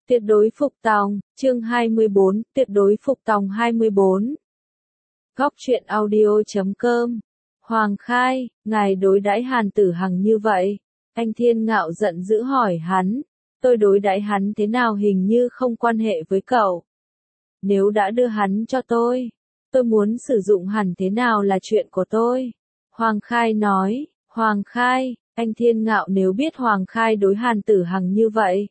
Tuyệt đối phục tòng, chương 24, tuyệt đối phục tòng 24. Góc truyện audio.com. Hoàng Khai, ngài đối đãi Hàn Tử Hằng như vậy. Anh Thiên Ngạo giận dữ hỏi hắn. Tôi đối đãi hắn thế nào hình như không quan hệ với cậu. Nếu đã đưa hắn cho tôi muốn sử dụng hẳn thế nào là chuyện của tôi. Hoàng Khai nói, Hoàng Khai, anh Thiên Ngạo nếu biết Hoàng Khai đối Hàn Tử Hằng như vậy.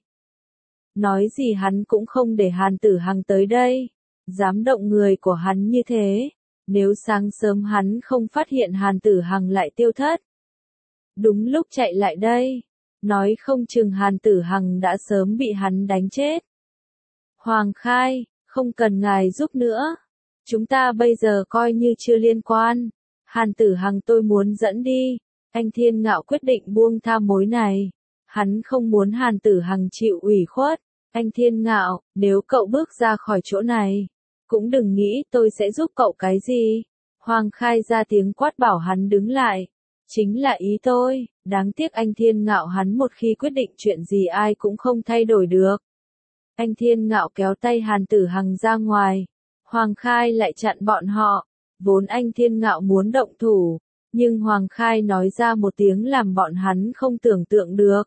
Nói gì hắn cũng không để Hàn Tử Hằng tới đây. Dám động người của hắn như thế. Nếu sáng sớm hắn không phát hiện Hàn Tử Hằng lại tiêu thất. Đúng lúc chạy lại đây. Nói không chừng Hàn Tử Hằng đã sớm bị hắn đánh chết. Hoàng Khai, không cần ngài giúp nữa. Chúng ta bây giờ coi như chưa liên quan. Hàn Tử Hằng tôi muốn dẫn đi. Anh Thiên Ngạo quyết định buông tha mối này. Hắn không muốn Hàn Tử Hằng chịu ủy khuất. Anh Thiên Ngạo, nếu cậu bước ra khỏi chỗ này, cũng đừng nghĩ tôi sẽ giúp cậu cái gì. Hoàng Khai ra tiếng quát bảo hắn đứng lại. Chính là ý tôi, đáng tiếc anh Thiên Ngạo hắn một khi quyết định chuyện gì ai cũng không thay đổi được. Anh Thiên Ngạo kéo tay Hàn Tử Hằng ra ngoài. Hoàng Khai lại chặn bọn họ. Vốn anh Thiên Ngạo muốn động thủ, nhưng Hoàng Khai nói ra một tiếng làm bọn hắn không tưởng tượng được.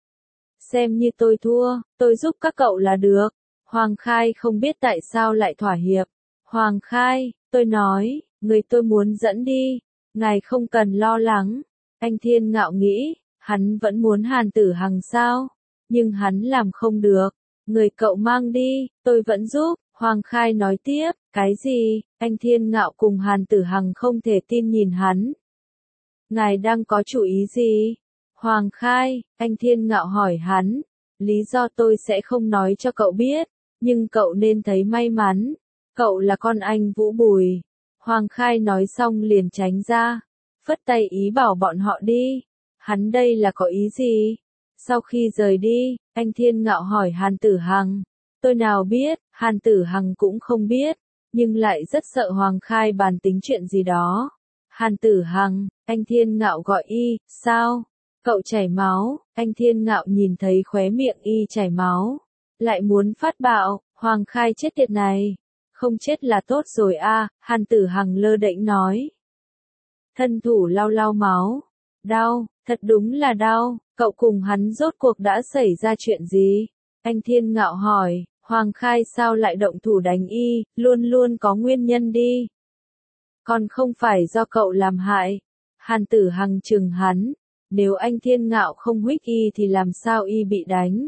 Xem như tôi thua, tôi giúp các cậu là được. Hoàng Khai không biết tại sao lại thỏa hiệp. Hoàng Khai, tôi nói, người tôi muốn dẫn đi, ngài không cần lo lắng. Anh Thiên Ngạo nghĩ, hắn vẫn muốn Hàn Tử Hằng sao, nhưng hắn làm không được. Người cậu mang đi, tôi vẫn giúp. Hoàng Khai nói tiếp, cái gì? Anh Thiên Ngạo cùng Hàn Tử Hằng không thể tin nhìn hắn. Ngài đang có chủ ý gì? Hoàng Khai, anh Thiên Ngạo hỏi hắn. Lý do tôi sẽ không nói cho cậu biết, nhưng cậu nên thấy may mắn. Cậu là con anh Vũ Bùi. Hoàng Khai nói xong liền tránh ra. Phất tay ý bảo bọn họ đi. Hắn đây là có ý gì? Sau khi rời đi, anh Thiên Ngạo hỏi Hàn Tử Hằng. Tôi nào biết, Hàn Tử Hằng cũng không biết, nhưng lại rất sợ Hoàng Khai bàn tính chuyện gì đó. Hàn Tử Hằng, anh Thiên Ngạo gọi y, sao? Cậu chảy máu, anh Thiên Ngạo nhìn thấy khóe miệng y chảy máu. Lại muốn phát bạo, Hoàng Khai chết tiệt này. Không chết là tốt rồi a. Hàn Tử Hằng lơ đễnh nói. Thân thủ lau lau máu. Đau, thật đúng là đau, cậu cùng hắn rốt cuộc đã xảy ra chuyện gì? Anh Thiên Ngạo hỏi. Hoàng Khai sao lại động thủ đánh y, luôn luôn có nguyên nhân đi. Còn không phải do cậu làm hại. Hàn Tử Hằng chừng hắn. Nếu anh Thiên Ngạo không huých y thì làm sao y bị đánh?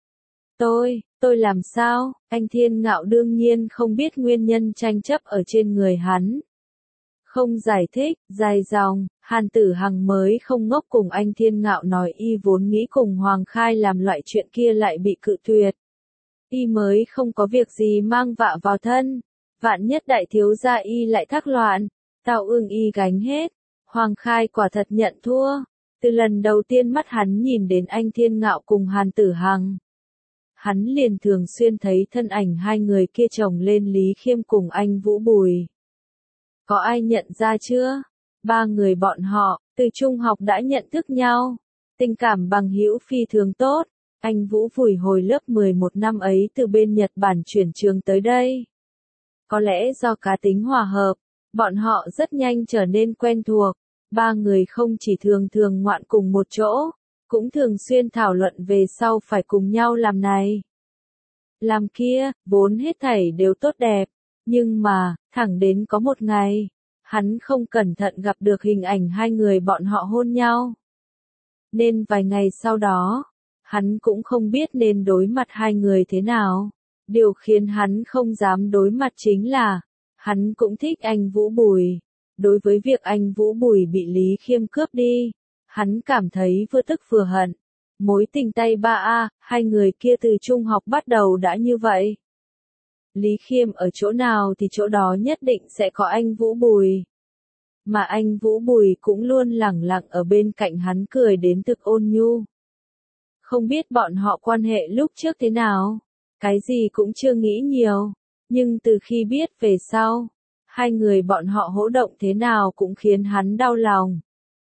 Tôi làm sao? Anh Thiên Ngạo đương nhiên không biết nguyên nhân tranh chấp ở trên người hắn. Không giải thích, dài dòng, Hàn Tử Hằng mới không ngốc cùng anh Thiên Ngạo nói y vốn nghĩ cùng Hoàng Khai làm loại chuyện kia lại bị cự tuyệt. Y mới không có việc gì mang vạ vào thân. Vạn nhất đại thiếu gia y lại thác loạn. Tao ương y gánh hết. Hoàng Khai quả thật nhận thua. Từ lần đầu tiên mắt hắn nhìn đến anh Thiên Ngạo cùng Hàn Tử Hằng. Hắn liền thường xuyên thấy thân ảnh hai người kia chồng lên Lý Khiêm cùng anh Vũ Bùi. Có ai nhận ra chưa? Ba người bọn họ, từ trung học đã nhận thức nhau. Tình cảm bằng hữu phi thường tốt. Anh Vũ Bùi hồi lớp 11 năm ấy từ bên Nhật Bản chuyển trường tới đây. Có lẽ do cá tính hòa hợp, bọn họ rất nhanh trở nên quen thuộc. Ba người không chỉ thường ngoạn cùng một chỗ, cũng thường xuyên thảo luận về sau phải cùng nhau làm này. Làm kia, vốn hết thảy đều tốt đẹp. Nhưng mà, thẳng đến có một ngày, hắn không cẩn thận gặp được hình ảnh hai người bọn họ hôn nhau. Nên vài ngày sau đó, hắn cũng không biết nên đối mặt hai người thế nào. Điều khiến hắn không dám đối mặt chính là, hắn cũng thích anh Vũ Bùi. Đối với việc anh Vũ Bùi bị Lý Khiêm cướp đi, hắn cảm thấy vừa tức vừa hận. Mối tình tay ba a, hai người kia từ trung học bắt đầu đã như vậy. Lý Khiêm ở chỗ nào thì chỗ đó nhất định sẽ có anh Vũ Bùi. Mà anh Vũ Bùi cũng luôn lẳng lặng ở bên cạnh hắn cười đến thực ôn nhu. Không biết bọn họ quan hệ lúc trước thế nào, cái gì cũng chưa nghĩ nhiều, nhưng từ khi biết về sau, hai người bọn họ hỗ động thế nào cũng khiến hắn đau lòng.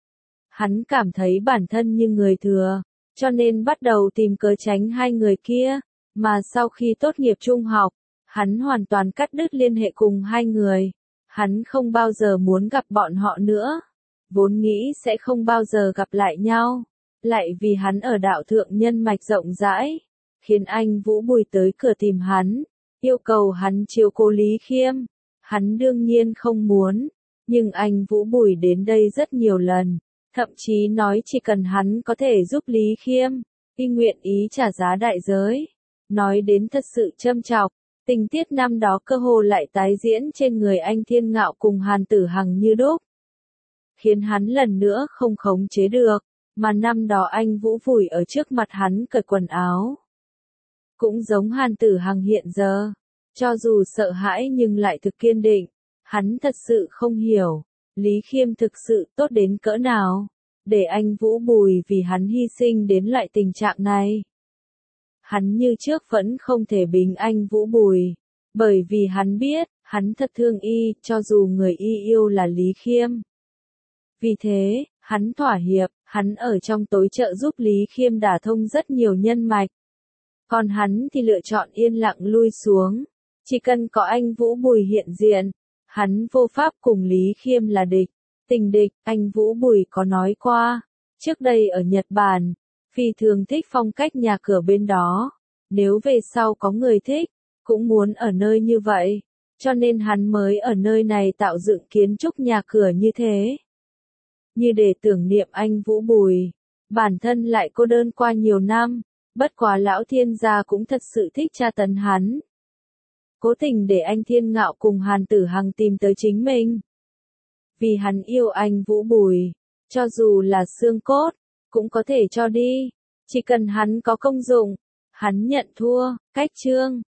Hắn cảm thấy bản thân như người thừa, cho nên bắt đầu tìm cớ tránh hai người kia. Mà sau khi tốt nghiệp trung học, hắn hoàn toàn cắt đứt liên hệ cùng hai người. Hắn không bao giờ muốn gặp bọn họ nữa. Vốn nghĩ sẽ không bao giờ gặp lại nhau. Lại vì hắn ở đạo thượng nhân mạch rộng rãi, khiến anh Vũ Bùi tới cửa tìm hắn, yêu cầu hắn chiếu cố Lý Khiêm. Hắn đương nhiên không muốn, nhưng anh Vũ Bùi đến đây rất nhiều lần, thậm chí nói chỉ cần hắn có thể giúp Lý Khiêm, y nguyện ý trả giá đại giới. Nói đến thật sự châm chọc, tình tiết năm đó cơ hồ lại tái diễn trên người anh Thiên Ngạo cùng Hàn Tử Hằng như đúc, khiến hắn lần nữa không khống chế được, mà năm đó anh Vũ Bùi ở trước mặt hắn cởi quần áo. Cũng giống Hàn Tử Hằng hiện giờ, cho dù sợ hãi nhưng lại thực kiên định, hắn thật sự không hiểu, Lý Khiêm thực sự tốt đến cỡ nào, để anh Vũ Bùi vì hắn hy sinh đến loại tình trạng này. Hắn như trước vẫn không thể bình anh Vũ Bùi, bởi vì hắn biết, hắn thật thương y, cho dù người y yêu là Lý Khiêm. Vì thế, hắn thỏa hiệp, hắn ở trong tối trợ giúp Lý Khiêm đả thông rất nhiều nhân mạch. Còn hắn thì lựa chọn yên lặng lui xuống. Chỉ cần có anh Vũ Bùi hiện diện, hắn vô pháp cùng Lý Khiêm là địch. Tình địch, anh Vũ Bùi có nói qua. Trước đây ở Nhật Bản, phi thường thích phong cách nhà cửa bên đó. Nếu về sau có người thích, cũng muốn ở nơi như vậy. Cho nên hắn mới ở nơi này tạo dựng kiến trúc nhà cửa như thế. Như để tưởng niệm anh Vũ Bùi. Bản thân lại cô đơn qua nhiều năm. Bất quá lão thiên gia cũng thật sự thích tra tấn hắn. Cố tình để anh Thiên Ngạo cùng Hàn Tử Hằng tìm tới chính mình. Vì hắn yêu anh Vũ Bùi, cho dù là xương cốt, cũng có thể cho đi. Chỉ cần hắn có công dụng, hắn nhận thua. Cách chương